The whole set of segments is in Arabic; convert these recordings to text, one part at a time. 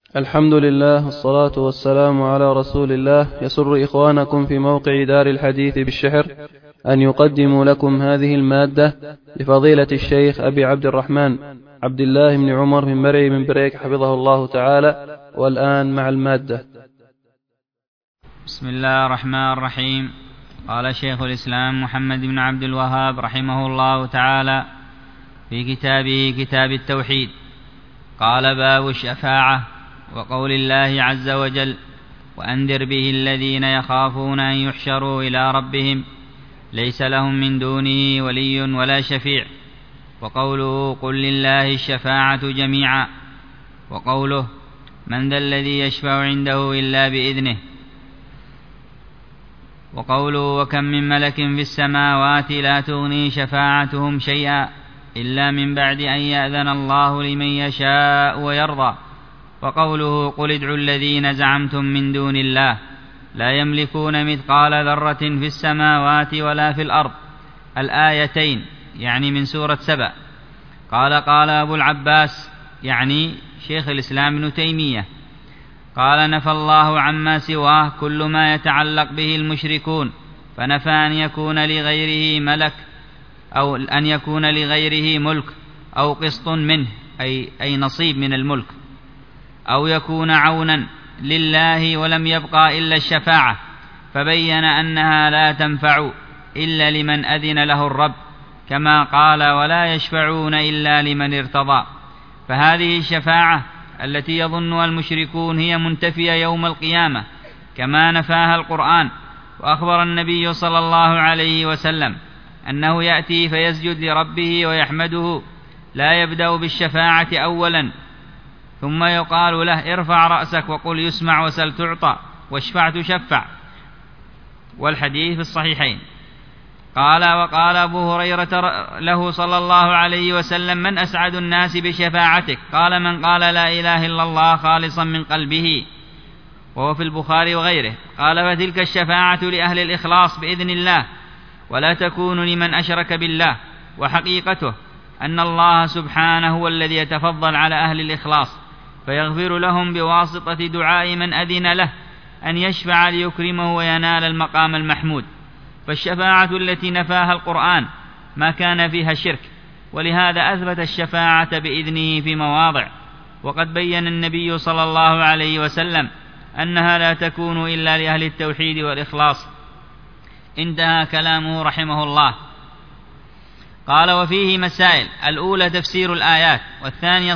الحمد لله والصلاة والسلام على رسول الله. يسر إخوانكم في موقع دار الحديث بالشحر أن يقدموا لكم هذه المادة لفضيلة الشيخ أبي عبد الرحمن عبد الله بن عمر بن مرعي بن بريك حفظه الله تعالى. والآن مع المادة. بسم الله الرحمن الرحيم. قال شيخ الإسلام محمد بن عبد الوهاب رحمه الله تعالى في كتابه كتاب التوحيد، قال: باب الشفاعة. وقول الله عز وجل: وأنذر به الذين يخافون أن يحشروا إلى ربهم ليس لهم من دونه ولي ولا شفيع. وقوله: قل لله الشفاعة جميعا. وقوله: من ذا الذي يشفع عنده إلا بإذنه. وقوله: وكم من ملك في السماوات لا تغني شفاعتهم شيئا إلا من بعد أن يأذن الله لمن يشاء ويرضى. وقوله: قل ادعوا الذين زعمتم من دون الله لا يملكون مثقال ذرة في السماوات ولا في الأرض. الآيتين يعني من سورة سبأ. قال أبو العباس يعني شيخ الإسلام ابن تيمية، قال: نفى الله عما سواه كل ما يتعلق به المشركون، فنفى أن يكون لغيره ملك أو أن يكون لغيره ملك أو قسط منه أي نصيب من الملك، أو يكون عونا لله، ولم يبقى إلا الشفاعة، فبين أنها لا تنفع إلا لمن أذن له الرب، كما قال: ولا يشفعون إلا لمن ارتضى. فهذه الشفاعة التي يظنها المشركون هي منتفية يوم القيامة كما نفاها القرآن. وأخبر النبي صلى الله عليه وسلم أنه يأتي فيسجد لربه ويحمده، لا يبدأ بالشفاعة أولا، ثم يقال له: ارفع رأسك وقل يسمع وسل تعطى واشفع تشفع. والحديث في الصحيحين. وقال أبو هريرة له صلى الله عليه وسلم: من أسعد الناس بشفاعتك؟ قال: من قال لا إله إلا الله خالصا من قلبه. وهو في البخاري وغيره. قال: فتلك الشفاعة لأهل الإخلاص بإذن الله، ولا تكون لمن أشرك بالله. وحقيقته أن الله سبحانه هو الذي يتفضل على أهل الإخلاص فيغفر لهم بواسطة دعاء من أذن له أن يشفع ليكرمه وينال المقام المحمود. فالشفاعة التي نفاها القرآن ما كان فيها شرك، ولهذا أثبت الشفاعة بإذنه في مواضع. وقد بين النبي صلى الله عليه وسلم أنها لا تكون إلا لأهل التوحيد والإخلاص. انتهى كلامه رحمه الله. قال: وفيه مسائل: الأولى تفسير الآيات، والثانية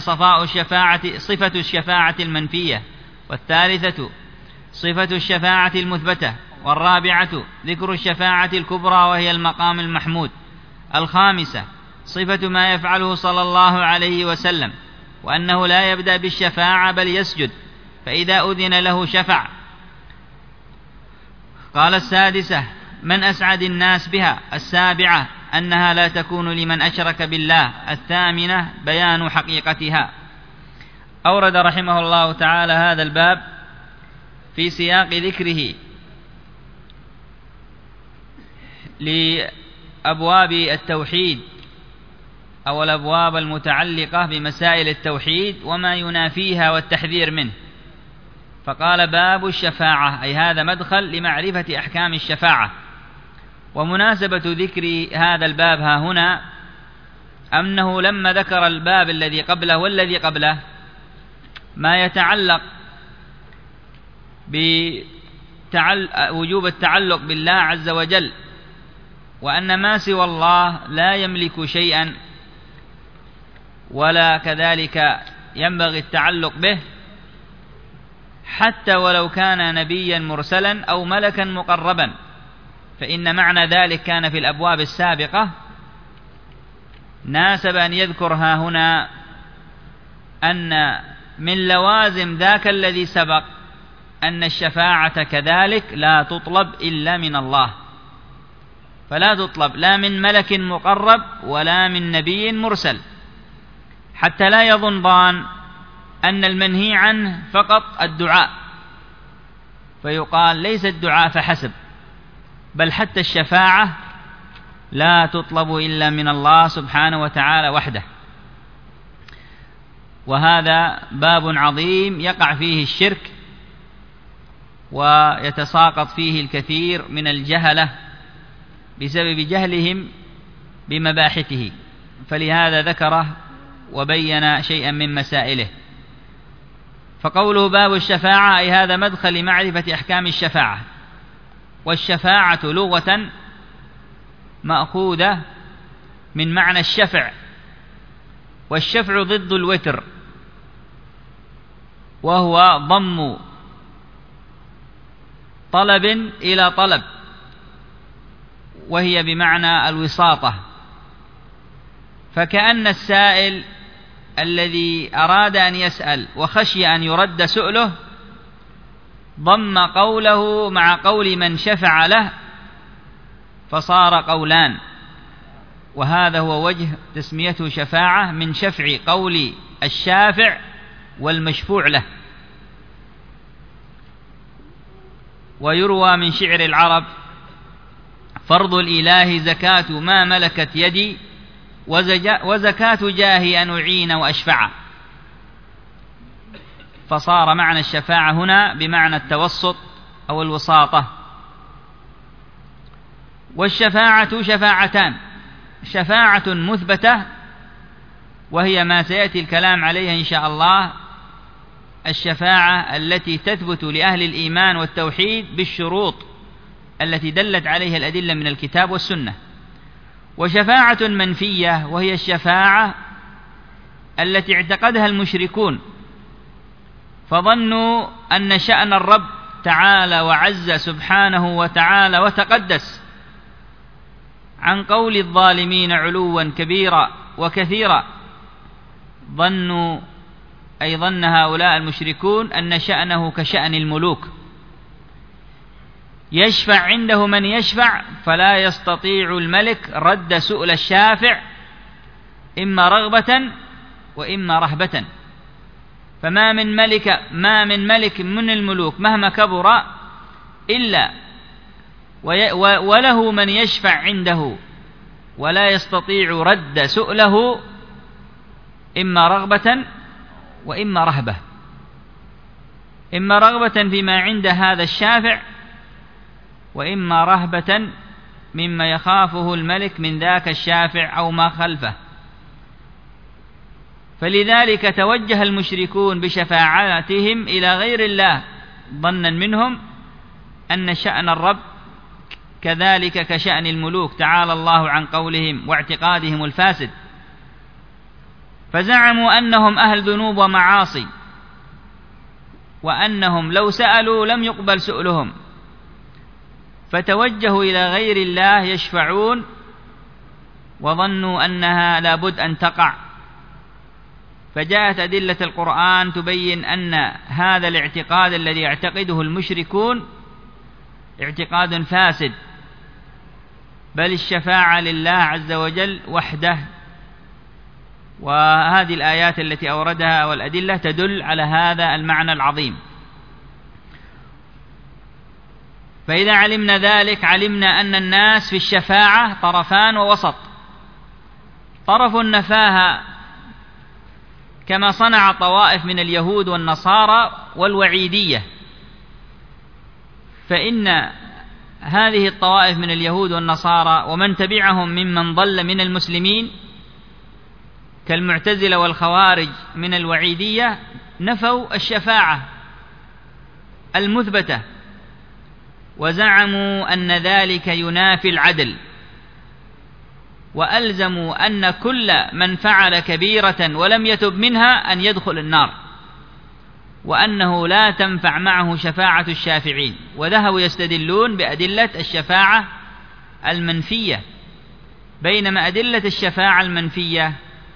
صفة الشفاعة المنفية، والثالثة صفة الشفاعة المثبتة، والرابعة ذكر الشفاعة الكبرى وهي المقام المحمود، الخامسة صفة ما يفعله صلى الله عليه وسلم، وأنه لا يبدأ بالشفاعة بل يسجد، فإذا أذن له شفع. قال: السادسة من أسعد الناس بها. السابعة أنها لا تكون لمن أشرك بالله. الثامنة بيان حقيقتها. أورد رحمه الله تعالى هذا الباب في سياق ذكره لأبواب التوحيد أو الأبواب المتعلقة بمسائل التوحيد وما ينافيها والتحذير منه. فقال: باب الشفاعة، أي هذا مدخل لمعرفة أحكام الشفاعة. ومناسبة ذكر هذا الباب ها هنا أنه لما ذكر الباب الذي قبله والذي قبله ما يتعلق بوجوب التعلق بالله عز وجل، وأن ما سوى الله لا يملك شيئا ولا كذلك ينبغي التعلق به، حتى ولو كان نبيا مرسلا أو ملكا مقربا. فإن معنى ذلك كان في الأبواب السابقة، ناسب أن يذكرها هنا أن من لوازم ذاك الذي سبق أن الشفاعة كذلك لا تطلب إلا من الله، فلا تطلب لا من ملك مقرب ولا من نبي مرسل، حتى لا يظن ظان أن المنهي عنه فقط الدعاء، فيقال ليس الدعاء فحسب، بل حتى الشفاعة لا تطلب إلا من الله سبحانه وتعالى وحده. وهذا باب عظيم يقع فيه الشرك ويتساقط فيه الكثير من الجهلة بسبب جهلهم بمباحثه، فلهذا ذكره وبين شيئا من مسائله. فقوله باب الشفاعة أي هذا مدخل لمعرفة أحكام الشفاعة. والشفاعة لغة مأخوذة من معنى الشفع، والشفع ضد الوتر، وهو ضم طلب إلى طلب، وهي بمعنى الوساطة. فكأن السائل الذي أراد أن يسأل وخشي أن يرد سؤله ضم قوله مع قول من شفع له فصار قولان، وهذا هو وجه تسميته شفاعة، من شفع قول الشافع والمشفوع له. ويروى من شعر العرب: فرض الإله زكاة ما ملكت يدي، وزكاة جاهي أن أعين وأشفع. فصار معنى الشفاعة هنا بمعنى التوسط أو الوساطة. والشفاعة شفاعتان: شفاعة مثبتة وهي ما سيأتي الكلام عليها إن شاء الله، الشفاعة التي تثبت لأهل الإيمان والتوحيد بالشروط التي دلت عليها الأدلة من الكتاب والسنة. وشفاعة منفية وهي الشفاعة التي اعتقدها المشركون، فظنوا أن شأن الرب تعالى وعز سبحانه وتعالى وتقدس عن قول الظالمين علوا كبيرا وكثيرا. ظن هؤلاء المشركون أن شأنه كشأن الملوك، يشفع عنده من يشفع، فلا يستطيع الملك رد سؤل الشافع إما رغبة وإما رهبة. فما من ملك من الملوك مهما كبر إلا وله من يشفع عنده ولا يستطيع رد سؤله إما رغبة وإما رهبة، إما رغبة فيما عند هذا الشافع، وإما رهبة مما يخافه الملك من ذاك الشافع أو ما خلفه. فلذلك توجه المشركون بشفاعاتهم إلى غير الله ظنا منهم أن شأن الرب كذلك كشأن الملوك تعالى الله عن قولهم واعتقادهم الفاسد. فزعموا أنهم أهل ذنوب ومعاصي، وأنهم لو سألوا لم يقبل سؤلهم، فتوجهوا إلى غير الله يشفعون، وظنوا أنها لابد أن تقع. فجاءت أدلة القرآن تبين أن هذا الاعتقاد الذي يعتقده المشركون اعتقاد فاسد، بل الشفاعة لله عز وجل وحده. وهذه الآيات التي أوردها والأدلة تدل على هذا المعنى العظيم. فإذا علمنا ذلك علمنا أن الناس في الشفاعة طرفان ووسط. طرف النفاهة كما صنع طوائف من اليهود والنصارى والوعيدية، فإن هذه الطوائف من اليهود والنصارى ومن تبعهم ممن ضل من المسلمين كالمعتزلة والخوارج من الوعيدية نفوا الشفاعة المثبتة، وزعموا أن ذلك ينافي العدل، وألزموا أن كل من فعل كبيرة ولم يتب منها أن يدخل النار، وأنه لا تنفع معه شفاعة الشافعين. وذهبوا يستدلون بأدلة الشفاعة المنفية، بينما أدلة الشفاعة المنفية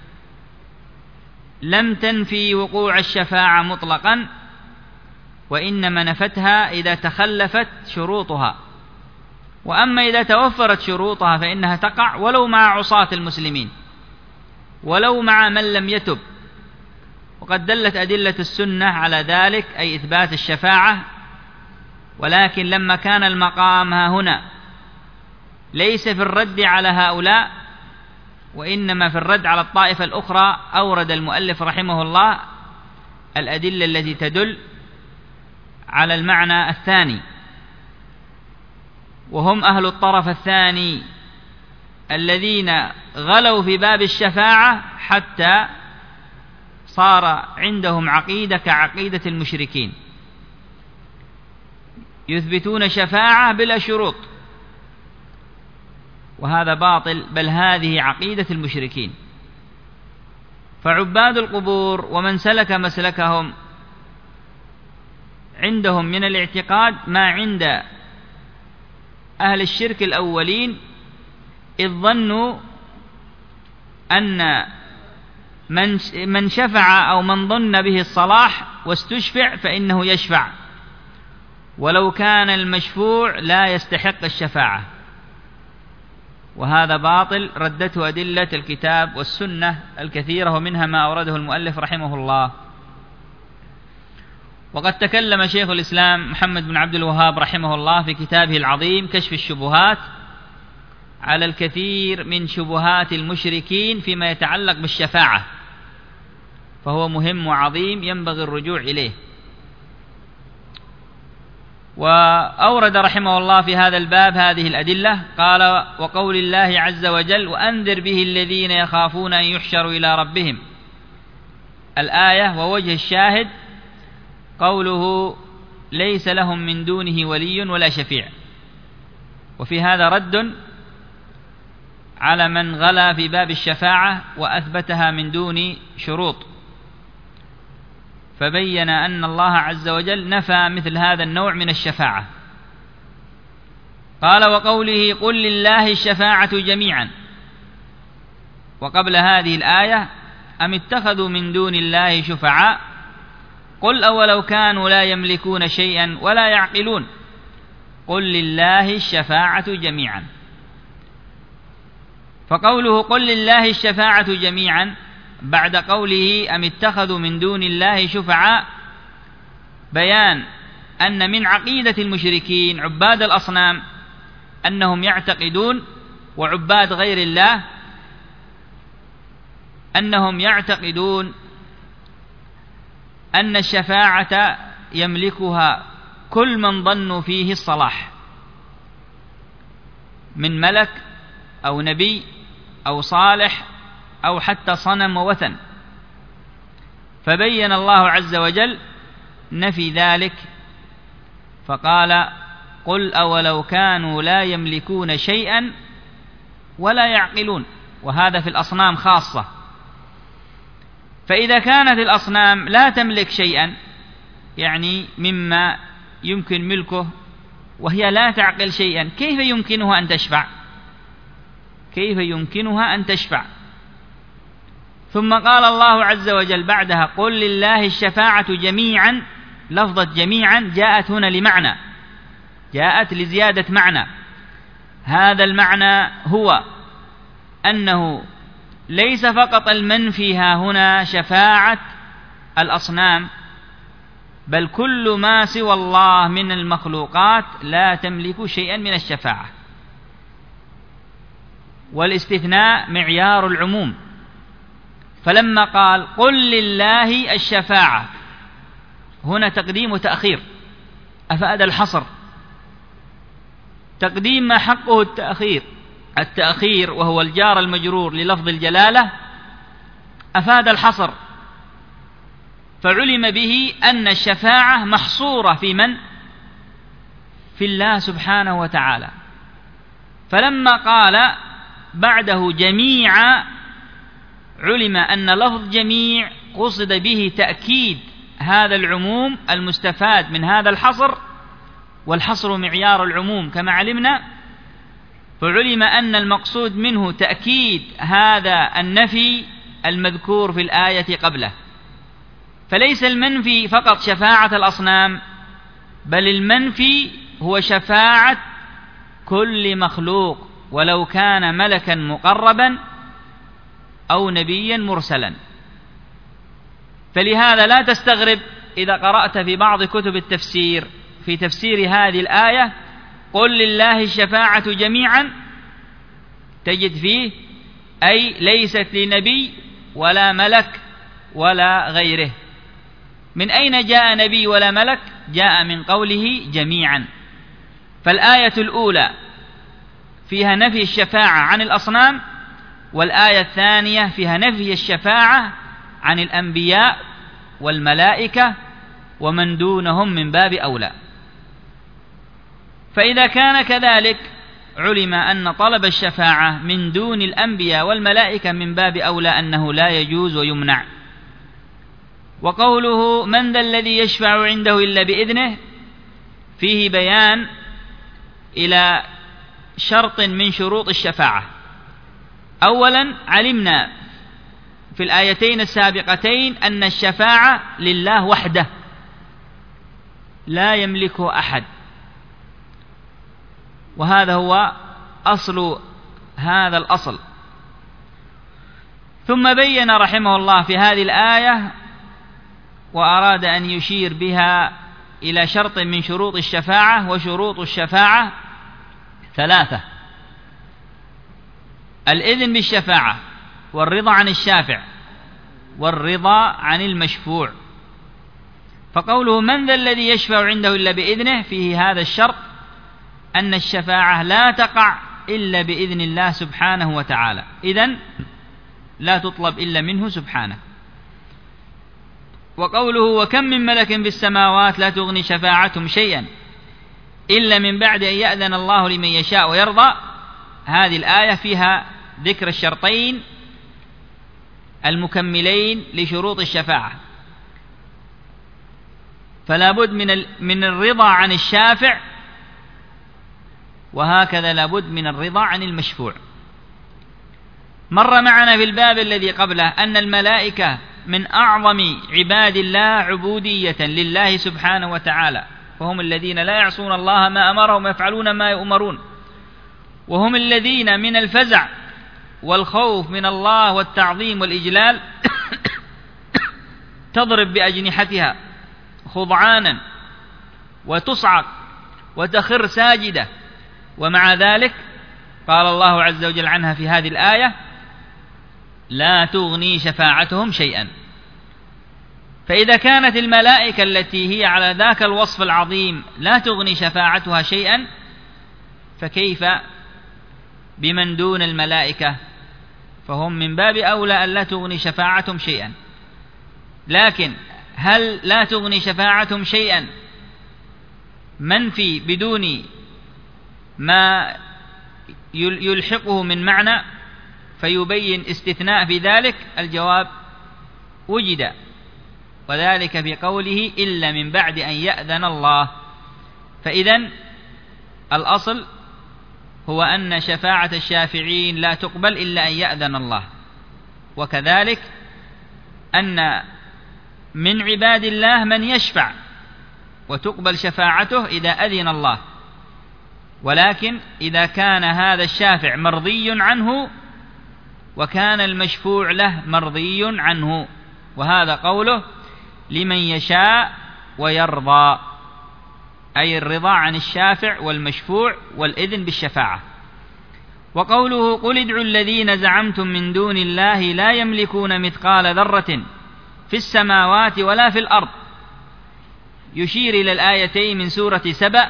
لم تنفي وقوع الشفاعة مطلقا، وإنما نفتها إذا تخلفت شروطها. وأما إذا توفرت شروطها فإنها تقع ولو مع عصاة المسلمين، ولو مع من لم يتب. وقد دلت أدلة السنة على ذلك، أي إثبات الشفاعة. ولكن لما كان المقام ها هنا ليس في الرد على هؤلاء، وإنما في الرد على الطائفة الأخرى أورد المؤلف رحمه الله الأدلة التي تدل على المعنى الثاني، وهم أهل الطرف الثاني الذين غلوا في باب الشفاعة حتى صار عندهم عقيدة كعقيدة المشركين، يثبتون شفاعة بلا شروط، وهذا باطل، بل هذه عقيدة المشركين. فعباد القبور ومن سلك مسلكهم عندهم من الاعتقاد ما عند أهل الشرك الأولين، إذ ظنوا أن من شفع أو من ظن به الصلاح واستشفع فإنه يشفع، ولو كان المشفوع لا يستحق الشفاعة، وهذا باطل ردته أدلة الكتاب والسنة الكثيرة، ومنها ما أورده المؤلف رحمه الله. وقد تكلم شيخ الإسلام محمد بن عبد الوهاب رحمه الله في كتابه العظيم كشف الشبهات على الكثير من شبهات المشركين فيما يتعلق بالشفاعة، فهو مهم وعظيم ينبغي الرجوع إليه. وأورد رحمه الله في هذا الباب هذه الأدلة، قال: وقول الله عز وجل: وأنذر به الذين يخافون أن يحشروا إلى ربهم. الآية. ووجه الشاهد قوله: ليس لهم من دونه ولي ولا شفيع. وفي هذا رد على من غلا في باب الشفاعة وأثبتها من دون شروط، فبين أن الله عز وجل نفى مثل هذا النوع من الشفاعة. قال: وقوله: قل لله الشفاعة جميعا. وقبل هذه الآية: أم اتخذوا من دون الله شفعاء قل أولو كانوا لا يملكون شيئا ولا يعقلون قل لله الشفاعة جميعا. فقوله قل لله الشفاعة جميعا بعد قوله أم اتخذوا من دون الله شفعاء بيان أن من عقيدة المشركين عباد الأصنام أنهم يعتقدون، وعباد غير الله أنهم يعتقدون أن الشفاعة يملكها كل من ظنوا فيه الصلاح من ملك أو نبي أو صالح أو حتى صنم ووثن. فبين الله عز وجل نفي ذلك فقال: قل أولو كانوا لا يملكون شيئا ولا يعقلون. وهذا في الأصنام خاصة. فإذا كانت الأصنام لا تملك شيئا، يعني مما يمكن ملكه، وهي لا تعقل شيئا، كيف يمكنها أن تشفع؟ كيف يمكنها أن تشفع؟ ثم قال الله عز وجل بعدها: قل لله الشفاعة جميعا. لفظة جميعا جاءت هنا لمعنى، جاءت لزيادة معنى. هذا المعنى هو أنه ليس فقط المنفي ها هنا شفاعة الأصنام، بل كل ما سوى الله من المخلوقات لا تملك شيئا من الشفاعة. والاستثناء معيار العموم، فلما قال قل لله الشفاعة هنا تقديم وتأخير، أفاد الحصر، تقديم ما حقه التأخير وهو الجار المجرور للفظ الجلالة أفاد الحصر، فعلم به أن الشفاعة محصورة في من؟ في الله سبحانه وتعالى. فلما قال بعده جميعا علم أن لفظ جميع قصد به تأكيد هذا العموم المستفاد من هذا الحصر، والحصر معيار العموم كما علمنا، فعلم أن المقصود منه تأكيد هذا النفي المذكور في الآية قبله. فليس المنفي فقط شفاعة الأصنام، بل المنفي هو شفاعة كل مخلوق ولو كان ملكا مقربا أو نبيا مرسلا. فلهذا لا تستغرب إذا قرأت في بعض كتب التفسير في تفسير هذه الآية قل لله الشفاعة جميعا، تجد فيه أي ليست لنبي ولا ملك ولا غيره. من أين جاء نبي ولا ملك؟ جاء من قوله جميعا. فالآية الأولى فيها نفي الشفاعة عن الأصنام، والآية الثانية فيها نفي الشفاعة عن الأنبياء والملائكة ومن دونهم من باب أولى. فإذا كان كذلك علم أن طلب الشفاعة من دون الأنبياء والملائكة من باب أولى أنه لا يجوز ويمنع. وقوله من ذا الذي يشفع عنده إلا بإذنه فيه بيان إلى شرط من شروط الشفاعة. أولا علمنا في الآيتين السابقتين أن الشفاعة لله وحده لا يملكه أحد، وهذا هو أصل هذا الأصل. ثم بين رحمه الله في هذه الآية وأراد أن يشير بها إلى شرط من شروط الشفاعة، وشروط الشفاعة ثلاثة: الإذن بالشفاعة، والرضا عن الشافع، والرضا عن المشفوع. فقوله من ذا الذي يشفع عنده إلا بإذنه فيه هذا الشرط أن الشفاعة لا تقع إلا بإذن الله سبحانه وتعالى، إذن لا تطلب إلا منه سبحانه. وقوله وكم من ملك في السماوات لا تغني شفاعتهم شيئا إلا من بعد أن يأذن الله لمن يشاء ويرضى، هذه الآية فيها ذكر الشرطين المكملين لشروط الشفاعة. فلا بد من الرضا عن الشافع، وهكذا لا بد من الرضا عن المشفوع. مر معنا في الباب الذي قبله أن الملائكة من أعظم عباد الله عبودية لله سبحانه وتعالى، فهم الذين لا يعصون الله ما أمرهم ويفعلون ما يؤمرون، وهم الذين من الفزع والخوف من الله والتعظيم والإجلال تضرب بأجنحتها خضعانا وتصعق وتخر ساجدة، ومع ذلك قال الله عز وجل عنها في هذه الآية لا تغني شفاعتهم شيئا. فإذا كانت الملائكة التي هي على ذاك الوصف العظيم لا تغني شفاعتها شيئا، فكيف بمن دون الملائكة؟ فهم من باب أولى أن لا تغني شفاعتهم شيئا. لكن هل لا تغني شفاعتهم شيئا منفي بدون ما يلحقه من معنى فيبين استثناء في ذلك؟ الجواب وجد، وذلك في قوله إلا من بعد أن يأذن الله. فإذن الأصل هو أن شفاعة الشافعين لا تقبل إلا أن يأذن الله، وكذلك أن من عباد الله من يشفع وتقبل شفاعته إذا أذن الله، ولكن إذا كان هذا الشافع مرضي عنه وكان المشفوع له مرضي عنه، وهذا قوله لمن يشاء ويرضى، أي الرضا عن الشافع والمشفوع والإذن بالشفاعة. وقوله قل ادعوا الذين زعمتم من دون الله لا يملكون مثقال ذرة في السماوات ولا في الأرض، يشير إلى الآيتين من سورة سبأ،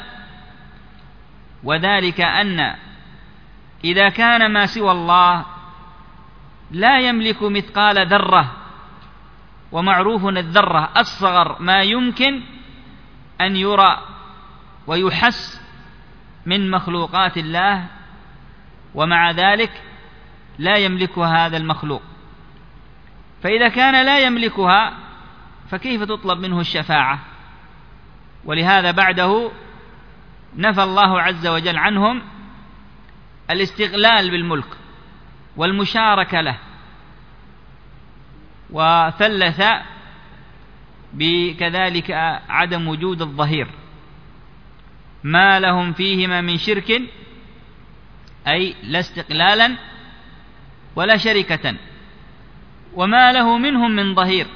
وذلك أن إذا كان ما سوى الله لا يملك مثقال ذرة، ومعروف الذرة أصغر ما يمكن أن يرى ويحس من مخلوقات الله، ومع ذلك لا يملكها هذا المخلوق. فإذا كان لا يملكها فكيف تطلب منه الشفاعة؟ ولهذا بعده نفى الله عز وجل عنهم الاستغلال بالملك والمشاركة له، وثلث بكذلك عدم وجود الظهير، ما لهم فيهما من شرك، أي لا استقلالا ولا شركة، وما له منهم من ظهير.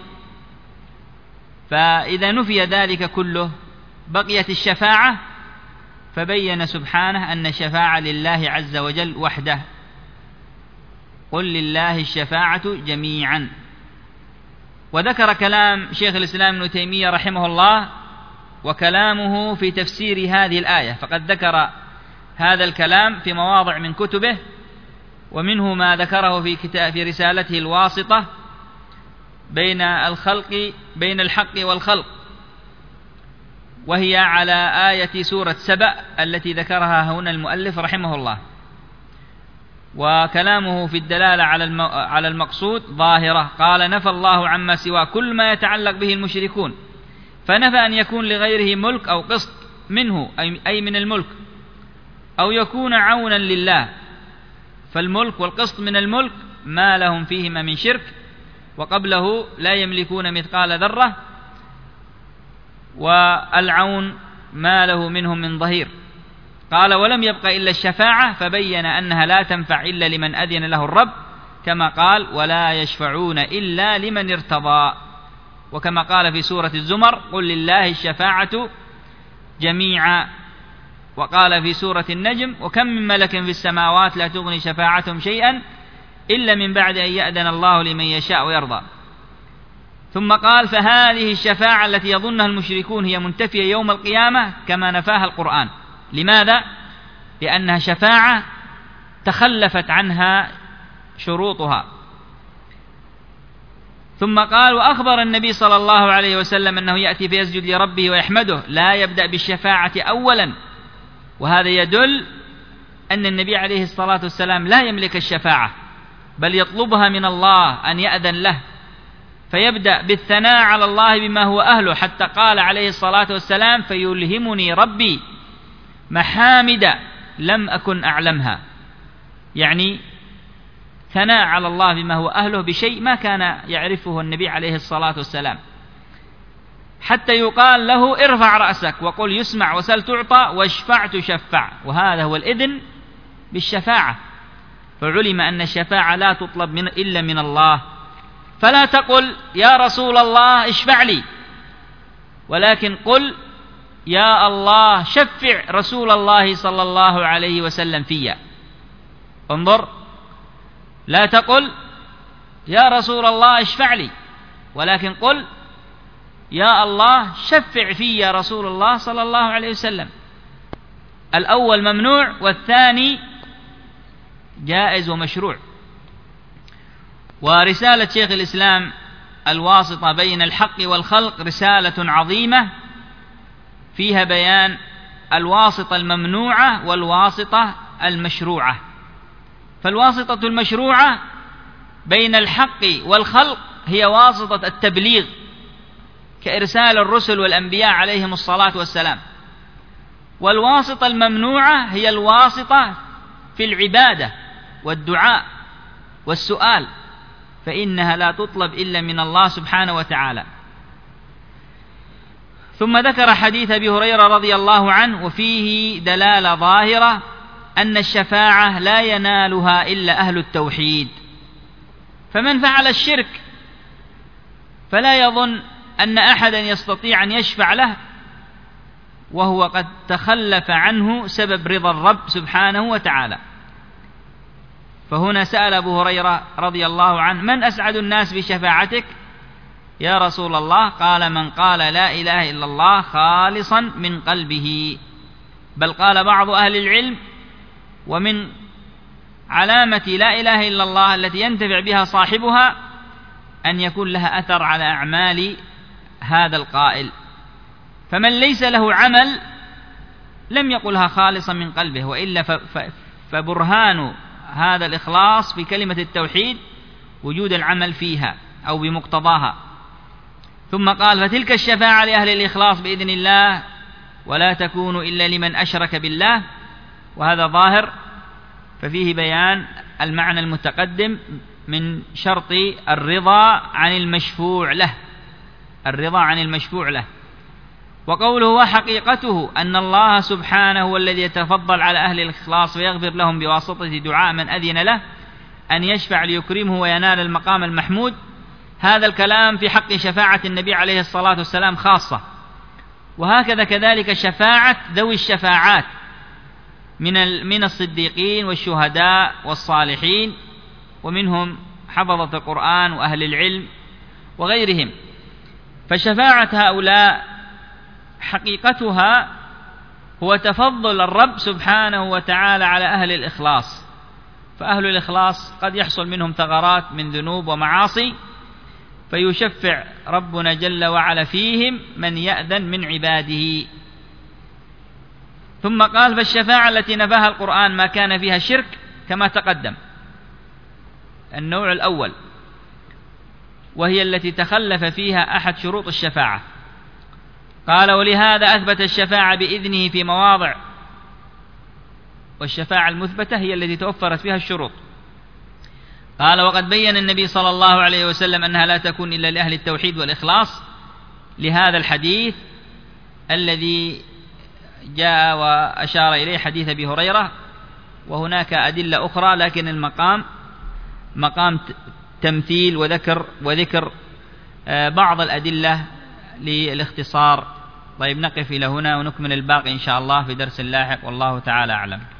فإذا نفي ذلك كله بقيت الشفاعة، فبين سبحانه أن الشفاعة لله عز وجل وحده. قل لله الشفاعة جميعا. وذكر كلام شيخ الإسلام ابن تيمية رحمه الله وكلامه في تفسير هذه الآية، فقد ذكر هذا الكلام في مواضع من كتبه، ومنه ما ذكره في رسالته الواسطة بين الحق والخلق، وهي على آية سورة سبأ التي ذكرها هنا المؤلف رحمه الله. وكلامه في الدلالة على المقصود ظاهرة. قال: نفى الله عما سوى كل ما يتعلق به المشركون، فنفى أن يكون لغيره ملك أو قسط منه أي من الملك، أو يكون عونا لله، فالملك والقسط من الملك ما لهم فيهما من شرك، وقبله لا يملكون مثقال ذرة، والعون ما له منهم من ظهير. قال: ولم يبق إلا الشفاعة، فبين أنها لا تنفع إلا لمن أذن له الرب، كما قال: ولا يشفعون إلا لمن ارتضى، وكما قال في سورة الزمر: قل لله الشفاعة جميعا. وقال في سورة النجم: وكم من ملك في السماوات لا تغني شفاعتهم شيئا إلا من بعد أن يأذن الله لمن يشاء ويرضى. ثم قال: فهذه الشفاعة التي يظنها المشركون هي منتفية يوم القيامة كما نفاها القرآن. لماذا؟ لأنها شفاعة تخلفت عنها شروطها. ثم قال: وأخبر النبي صلى الله عليه وسلم أنه يأتي فيسجد لربه ويحمده، لا يبدأ بالشفاعة أولا، وهذا يدل أن النبي عليه الصلاة والسلام لا يملك الشفاعة، بل يطلبها من الله أن يأذن له، فيبدأ بالثناء على الله بما هو أهله، حتى قال عليه الصلاة والسلام: فيلهمني ربي محامد لم أكن أعلمها، يعني ثناء على الله بما هو أهله بشيء ما كان يعرفه النبي عليه الصلاة والسلام، حتى يقال له: ارفع رأسك وقل يسمع وسل تعطى واشفع تشفع. وهذا هو الإذن بالشفاعة. فعلم أن الشفاعة لا تطلب إلا من الله، فلا تقل: يا رسول الله اشفع لي، ولكن قل: يا الله شفع رسول الله صلى الله عليه وسلم فيا. انظر، لا تقل: يا رسول الله اشفع لي، ولكن قل: يا الله شفع في يا رسول الله صلى الله عليه وسلم. الأول ممنوع، والثاني جائز ومشروع. ورسالة شيخ الإسلام الواسطة بين الحق والخلق رسالة عظيمة فيها بيان الواسطة الممنوعة والواسطة المشروعة. فالواسطة المشروعة بين الحق والخلق هي واسطة التبليغ، كإرسال الرسل والأنبياء عليهم الصلاة والسلام. والواسطة الممنوعة هي الواسطة في العبادة والدعاء والسؤال، فإنها لا تطلب إلا من الله سبحانه وتعالى. ثم ذكر حديث أبي هريرة رضي الله عنه، وفيه دلالة ظاهرة أن الشفاعة لا ينالها إلا أهل التوحيد، فمن فعل الشرك فلا يظن أن أحدا يستطيع أن يشفع له، وهو قد تخلف عنه سبب رضا الرب سبحانه وتعالى. فهنا سأل أبو هريرة رضي الله عنه: من أسعد الناس بشفاعتك يا رسول الله؟ قال: من قال لا إله إلا الله خالصا من قلبه. بل قال بعض أهل العلم: ومن علامة لا إله إلا الله التي ينتفع بها صاحبها أن يكون لها أثر على أعمال هذا القائل، فمن ليس له عمل لم يقلها خالصا من قلبه، وإلا فبرهان هذا الإخلاص في كلمة التوحيد وجود العمل فيها أو بمقتضاها. ثم قال: فتلك الشفاعة لأهل الإخلاص بإذن الله، ولا تكون إلا لمن أشرك بالله. وهذا ظاهر، ففيه بيان المعنى المتقدم من شرط الرضا عن المشفوع له، الرضا عن المشفوع له. وقوله وحقيقته أن الله سبحانه هو الذي يتفضل على أهل الإخلاص ويغفر لهم بواسطة دعاء من أذن له أن يشفع ليكرمه وينال المقام المحمود. هذا الكلام في حق شفاعة النبي عليه الصلاة والسلام خاصة، وهكذا كذلك شفاعة ذوي الشفاعات من الصديقين والشهداء والصالحين ومنهم حفظة القرآن وأهل العلم وغيرهم. فشفاعة هؤلاء حقيقتها هو تفضل الرب سبحانه وتعالى على أهل الإخلاص. فأهل الإخلاص قد يحصل منهم ثغرات من ذنوب ومعاصي، فيشفع ربنا جل وعلا فيهم من يأذن من عباده. ثم قال: فالشفاعة التي نفاها القرآن ما كان فيها شرك كما تقدم، النوع الأول، وهي التي تخلف فيها أحد شروط الشفاعة. قال: ولهذا أثبت الشفاعة بإذنه في مواضع، والشفاعة المثبتة هي التي توفرت فيها الشروط. قال: وقد بين النبي صلى الله عليه وسلم أنها لا تكون إلا لأهل التوحيد والإخلاص، لهذا الحديث الذي جاء وأشار إليه حديث أبي هريرة. وهناك أدلة أخرى، لكن المقام مقام تمثيل وذكر بعض الأدلة للاختصار. طيب، نقف إلى هنا ونكمل الباقي إن شاء الله في درس لاحق، والله تعالى أعلم.